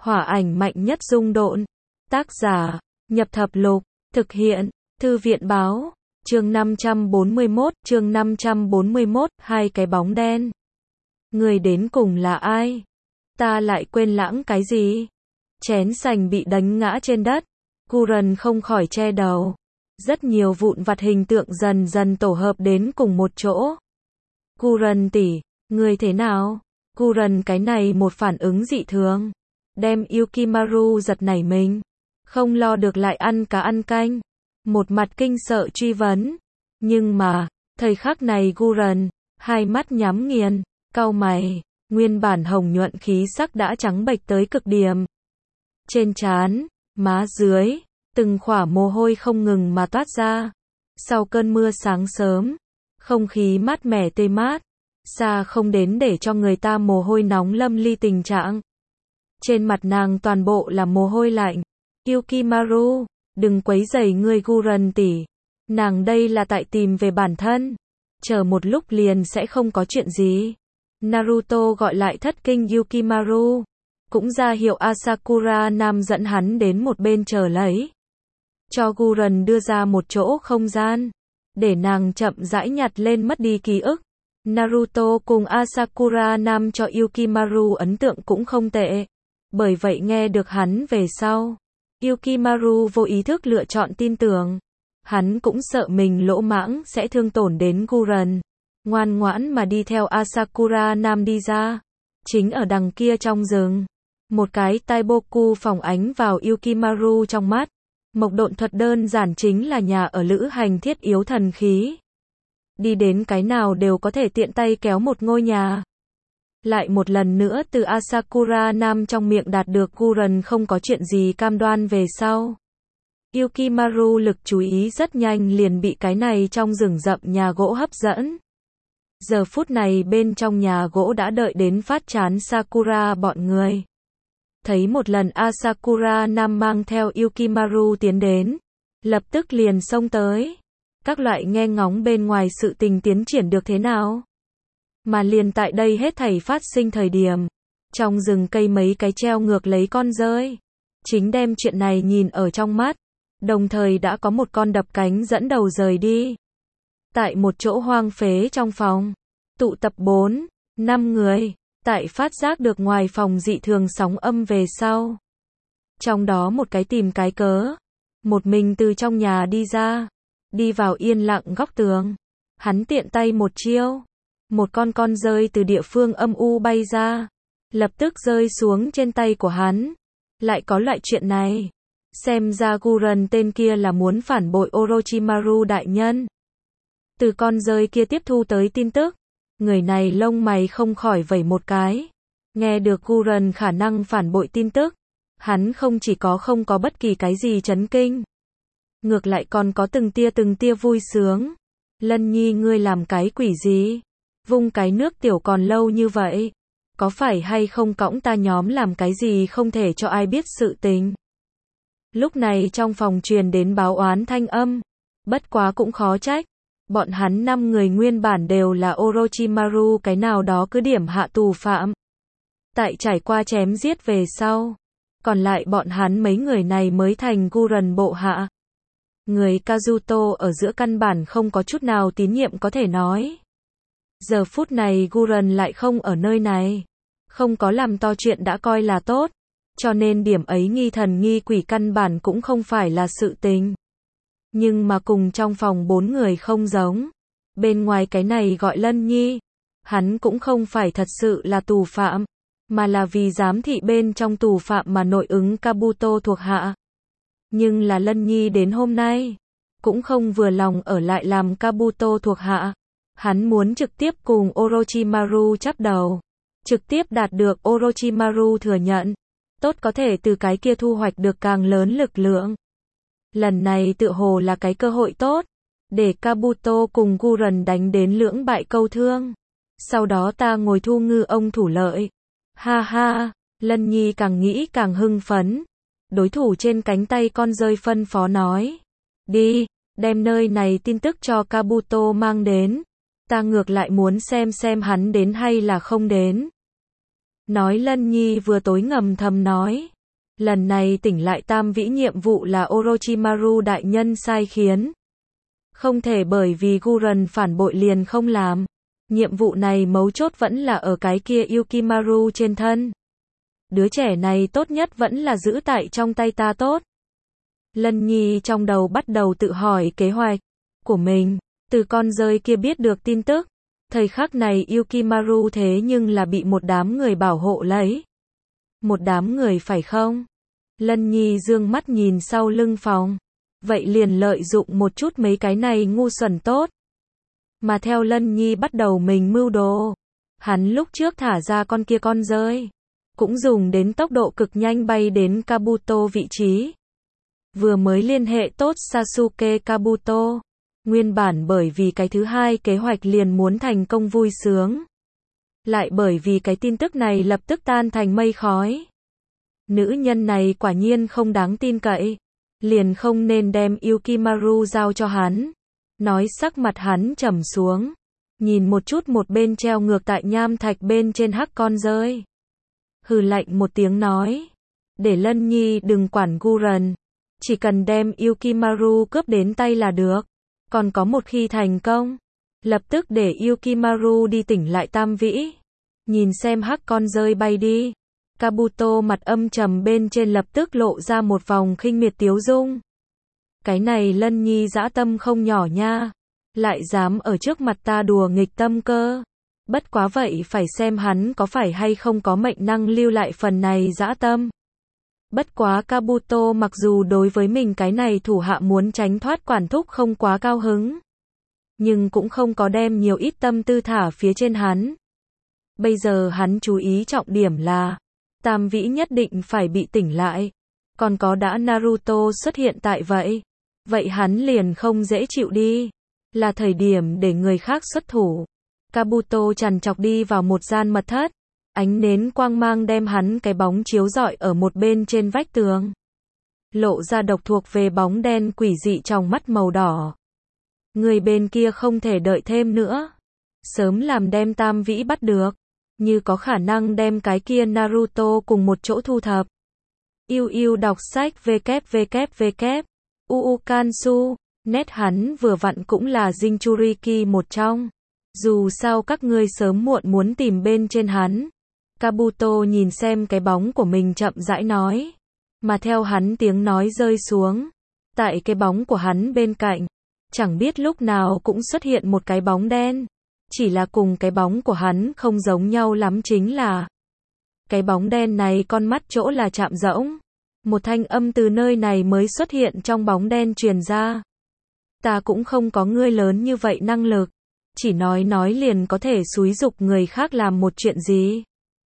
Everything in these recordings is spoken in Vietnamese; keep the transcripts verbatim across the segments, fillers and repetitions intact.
Hỏa ảnh mạnh nhất dung độn. Tác giả, Nhập Thập Lục, thực hiện, Thư viện báo, chương năm trăm bốn mươi mốt, chương năm trăm bốn mươi mốt, hai cái bóng đen. Người đến cùng là ai? Ta lại quên lãng cái gì? Chén sành bị đánh ngã trên đất, Curran không khỏi che đầu. Rất nhiều vụn vặt hình tượng dần dần tổ hợp đến cùng một chỗ. Curran tỷ, người thế nào? Curran cái này một phản ứng dị thường, đem Yukimaru giật nảy mình, không lo được lại ăn cá ăn canh, một mặt kinh sợ truy vấn. Nhưng mà, thời khắc này Curran, hai mắt nhắm nghiền, cau mày, nguyên bản hồng nhuận khí sắc đã trắng bệch tới cực điểm. Trên trán, má dưới, từng khỏa mồ hôi không ngừng mà toát ra. Sau cơn mưa sáng sớm, không khí mát mẻ tê mát, xa không đến để cho người ta mồ hôi nóng lâm ly tình trạng. Trên mặt nàng toàn bộ là mồ hôi lạnh. Yukimaru, đừng quấy rầy ngươi Curran tỷ. Nàng đây là tại tìm về bản thân. Chờ một lúc liền sẽ không có chuyện gì. Naruto gọi lại thất kinh Yukimaru, cũng ra hiệu Asakura Nam dẫn hắn đến một bên chờ lấy. Cho Curran đưa ra một chỗ không gian, để nàng chậm rãi nhặt lên mất đi ký ức. Naruto cùng Asakura Nam cho Yukimaru ấn tượng cũng không tệ. Bởi vậy nghe được hắn về sau, Yukimaru vô ý thức lựa chọn tin tưởng. Hắn cũng sợ mình lỗ mãng sẽ thương tổn đến Curran. Ngoan ngoãn mà đi theo Asakura Nam đi ra. Chính ở đằng kia trong rừng, một cái Taiboku phóng ánh vào Yukimaru trong mắt. Mộc độn thuật đơn giản chính là nhà ở lữ hành thiết yếu thần khí. Đi đến cái nào đều có thể tiện tay kéo một ngôi nhà. Lại một lần nữa từ Asakura Nam trong miệng đạt được Curran không có chuyện gì cam đoan về sau. Yukimaru lực chú ý rất nhanh liền bị cái này trong rừng rậm nhà gỗ hấp dẫn. Giờ phút này bên trong nhà gỗ đã đợi đến phát chán Sakura bọn người. Thấy một lần Asakura Nam mang theo Yukimaru tiến đến, lập tức liền xông tới. Các loại nghe ngóng bên ngoài sự tình tiến triển được thế nào. Mà liền tại đây hết thảy phát sinh thời điểm, trong rừng cây mấy cái treo ngược lấy con rơi, chính đem chuyện này nhìn ở trong mắt, đồng thời đã có một con đập cánh dẫn đầu rời đi. Tại một chỗ hoang phế trong phòng, tụ tập bốn, năm người, tại phát giác được ngoài phòng dị thường sóng âm về sau. Trong đó một cái tìm cái cớ, một mình từ trong nhà đi ra, đi vào yên lặng góc tường. Hắn tiện tay một chiêu, một con con rơi từ địa phương âm u bay ra, lập tức rơi xuống trên tay của hắn. Lại có loại chuyện này, xem ra Curran tên kia là muốn phản bội Orochimaru đại nhân. Từ con rơi kia tiếp thu tới tin tức, người này lông mày không khỏi vẩy một cái. Nghe được Curran khả năng phản bội tin tức, hắn không chỉ có không có bất kỳ cái gì chấn kinh, ngược lại còn có từng tia từng tia vui sướng. Lân Nhi ngươi làm cái quỷ gì? Vung cái nước tiểu còn lâu như vậy, có phải hay không cõng ta nhóm làm cái gì không thể cho ai biết sự tình? Lúc này trong phòng truyền đến báo oán thanh âm, bất quá cũng khó trách. Bọn hắn năm người nguyên bản đều là Orochimaru cái nào đó cứ điểm hạ tù phạm. Tại trải qua chém giết về sau, còn lại bọn hắn mấy người này mới thành Curran bộ hạ. Người Kazuto ở giữa căn bản không có chút nào tín nhiệm có thể nói. Giờ phút này Curran lại không ở nơi này, không có làm to chuyện đã coi là tốt, cho nên điểm ấy nghi thần nghi quỷ căn bản cũng không phải là sự tình. Nhưng mà cùng trong phòng bốn người không giống. Bên ngoài cái này gọi Lân Nhi, hắn cũng không phải thật sự là tù phạm, mà là vì giám thị bên trong tù phạm mà nội ứng Kabuto thuộc hạ. Nhưng là Lân Nhi đến hôm nay, cũng không vừa lòng ở lại làm Kabuto thuộc hạ. Hắn muốn trực tiếp cùng Orochimaru chắp đầu, trực tiếp đạt được Orochimaru thừa nhận, tốt có thể từ cái kia thu hoạch được càng lớn lực lượng. Lần này tự hồ là cái cơ hội tốt, để Kabuto cùng Curran đánh đến lưỡng bại câu thương. Sau đó ta ngồi thu ngư ông thủ lợi. Ha ha, Lân Nhi càng nghĩ càng hưng phấn. Đối thủ trên cánh tay con rơi phân phó nói. Đi, đem nơi này tin tức cho Kabuto mang đến. Ta ngược lại muốn xem xem hắn đến hay là không đến. Nói Lân Nhi vừa tối ngầm thầm nói. Lần này tỉnh lại tam vĩ nhiệm vụ là Orochimaru đại nhân sai khiến. Không thể bởi vì Guren phản bội liền không làm. Nhiệm vụ này mấu chốt vẫn là ở cái kia Yukimaru trên thân. Đứa trẻ này tốt nhất vẫn là giữ tại trong tay ta tốt. Lân Nhi trong đầu bắt đầu tự hỏi kế hoạch của mình. Từ con rơi kia biết được tin tức. Thời khắc này Yukimaru thế nhưng là bị một đám người bảo hộ lấy. Một đám người phải không? Lân Nhi dương mắt nhìn sau lưng phòng. Vậy liền lợi dụng một chút mấy cái này ngu xuẩn tốt. Mà theo Lân Nhi bắt đầu mình mưu đồ. Hắn lúc trước thả ra con kia con rơi. Cũng dùng đến tốc độ cực nhanh bay đến Kabuto vị trí. Vừa mới liên hệ tốt Sasuke Kabuto. Nguyên bản bởi vì cái thứ hai kế hoạch liền muốn thành công vui sướng. Lại bởi vì cái tin tức này lập tức tan thành mây khói. Nữ nhân này quả nhiên không đáng tin cậy. Liền không nên đem Yukimaru giao cho hắn. Nói sắc mặt hắn trầm xuống. Nhìn một chút một bên treo ngược tại nham thạch bên trên hắc con rơi. Hừ lạnh một tiếng nói. Để Lân Nhi đừng quản Guren. Chỉ cần đem Yukimaru cướp đến tay là được. Còn có một khi thành công. Lập tức để Yukimaru đi tỉnh lại tam vĩ. Nhìn xem hắc con rơi bay đi. Kabuto mặt âm trầm bên trên lập tức lộ ra một vòng khinh miệt tiếu dung. Cái này Lân Nhi dã tâm không nhỏ nha. Lại dám ở trước mặt ta đùa nghịch tâm cơ. Bất quá vậy phải xem hắn có phải hay không có mệnh năng lưu lại phần này dã tâm. Bất quá Kabuto mặc dù đối với mình cái này thủ hạ muốn tránh thoát quản thúc không quá cao hứng. Nhưng cũng không có đem nhiều ít tâm tư thả phía trên hắn. Bây giờ hắn chú ý trọng điểm là tam vĩ nhất định phải bị tỉnh lại. Còn có đã Naruto xuất hiện tại vậy. Vậy hắn liền không dễ chịu đi. Là thời điểm để người khác xuất thủ. Kabuto trằn trọc đi vào một gian mật thất. Ánh nến quang mang đem hắn cái bóng chiếu rọi ở một bên trên vách tường. Lộ ra độc thuộc về bóng đen quỷ dị trong mắt màu đỏ. Người bên kia không thể đợi thêm nữa. Sớm làm đem tam vĩ bắt được. Như có khả năng đem cái kia Naruto cùng một chỗ thu thập. Yêu yêu đọc sách www. Uu Kansu. Nét hắn vừa vặn cũng là Jinchuriki một trong. Dù sao các ngươi sớm muộn muốn tìm bên trên hắn. Kabuto nhìn xem cái bóng của mình chậm rãi nói. Mà theo hắn tiếng nói rơi xuống. Tại cái bóng của hắn bên cạnh. Chẳng biết lúc nào cũng xuất hiện một cái bóng đen. Chỉ là cùng cái bóng của hắn không giống nhau lắm chính là. Cái bóng đen này con mắt chỗ là chạm rỗng. Một thanh âm từ nơi này mới xuất hiện trong bóng đen truyền ra. Ta cũng không có ngươi lớn như vậy năng lực. Chỉ nói nói liền có thể xúi giục người khác làm một chuyện gì.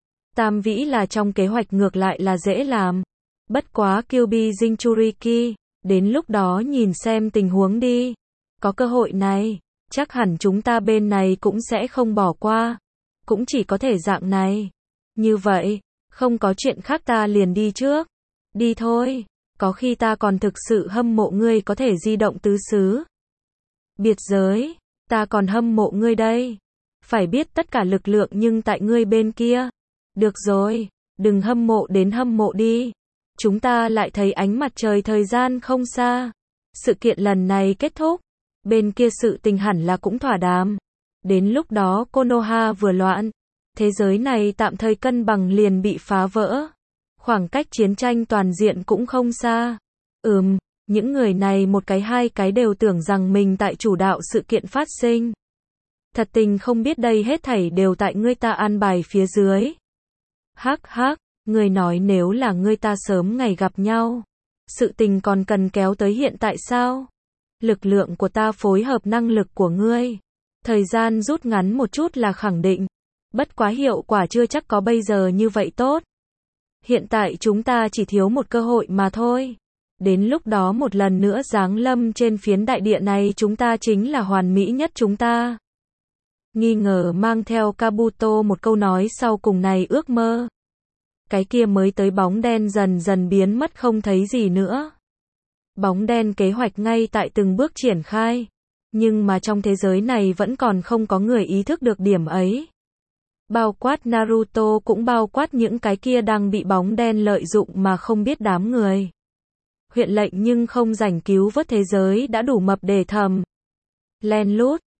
Tam vĩ là trong kế hoạch ngược lại là dễ làm. Bất quá Kyuubi Jinchuriki. Đến lúc đó nhìn xem tình huống đi. Có cơ hội này. Chắc hẳn chúng ta bên này cũng sẽ không bỏ qua. Cũng chỉ có thể dạng này. Như vậy. Không có chuyện khác ta liền đi trước. Đi thôi. Có khi ta còn thực sự hâm mộ ngươi có thể di động tứ xứ. Biệt giới. Ta còn hâm mộ ngươi đây. Phải biết tất cả lực lượng nhưng tại ngươi bên kia. Được rồi. Đừng hâm mộ đến hâm mộ đi. Chúng ta lại thấy ánh mặt trời thời gian không xa. Sự kiện lần này kết thúc. Bên kia sự tình hẳn là cũng thỏa đàm. Đến lúc đó Konoha vừa loạn. Thế giới này tạm thời cân bằng liền bị phá vỡ. Khoảng cách chiến tranh toàn diện cũng không xa. Ừm, những người này một cái hai cái đều tưởng rằng mình tại chủ đạo sự kiện phát sinh. Thật tình không biết đây hết thảy đều tại ngươi ta an bài phía dưới. Hắc hắc, người nói nếu là ngươi ta sớm ngày gặp nhau. Sự tình còn cần kéo tới hiện tại sao? Lực lượng của ta phối hợp năng lực của ngươi. Thời gian rút ngắn một chút là khẳng định. Bất quá hiệu quả chưa chắc có bây giờ như vậy tốt. Hiện tại chúng ta chỉ thiếu một cơ hội mà thôi. Đến lúc đó một lần nữa giáng lâm trên phiến đại địa này chúng ta chính là hoàn mỹ nhất chúng ta. Nghi ngờ mang theo Kabuto một câu nói sau cùng này ước mơ. Cái kia mới tới bóng đen dần dần biến mất không thấy gì nữa. Bóng đen kế hoạch ngay tại từng bước triển khai. Nhưng mà trong thế giới này vẫn còn không có người ý thức được điểm ấy. Bao quát Naruto cũng bao quát những cái kia đang bị bóng đen lợi dụng mà không biết đám người. Huyện lệnh nhưng không rảnh cứu vớt thế giới đã đủ mập để thầm. Len lút.